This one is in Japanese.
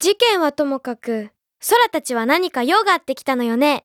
事件はともかく、空たちは何か用があって来たのよね。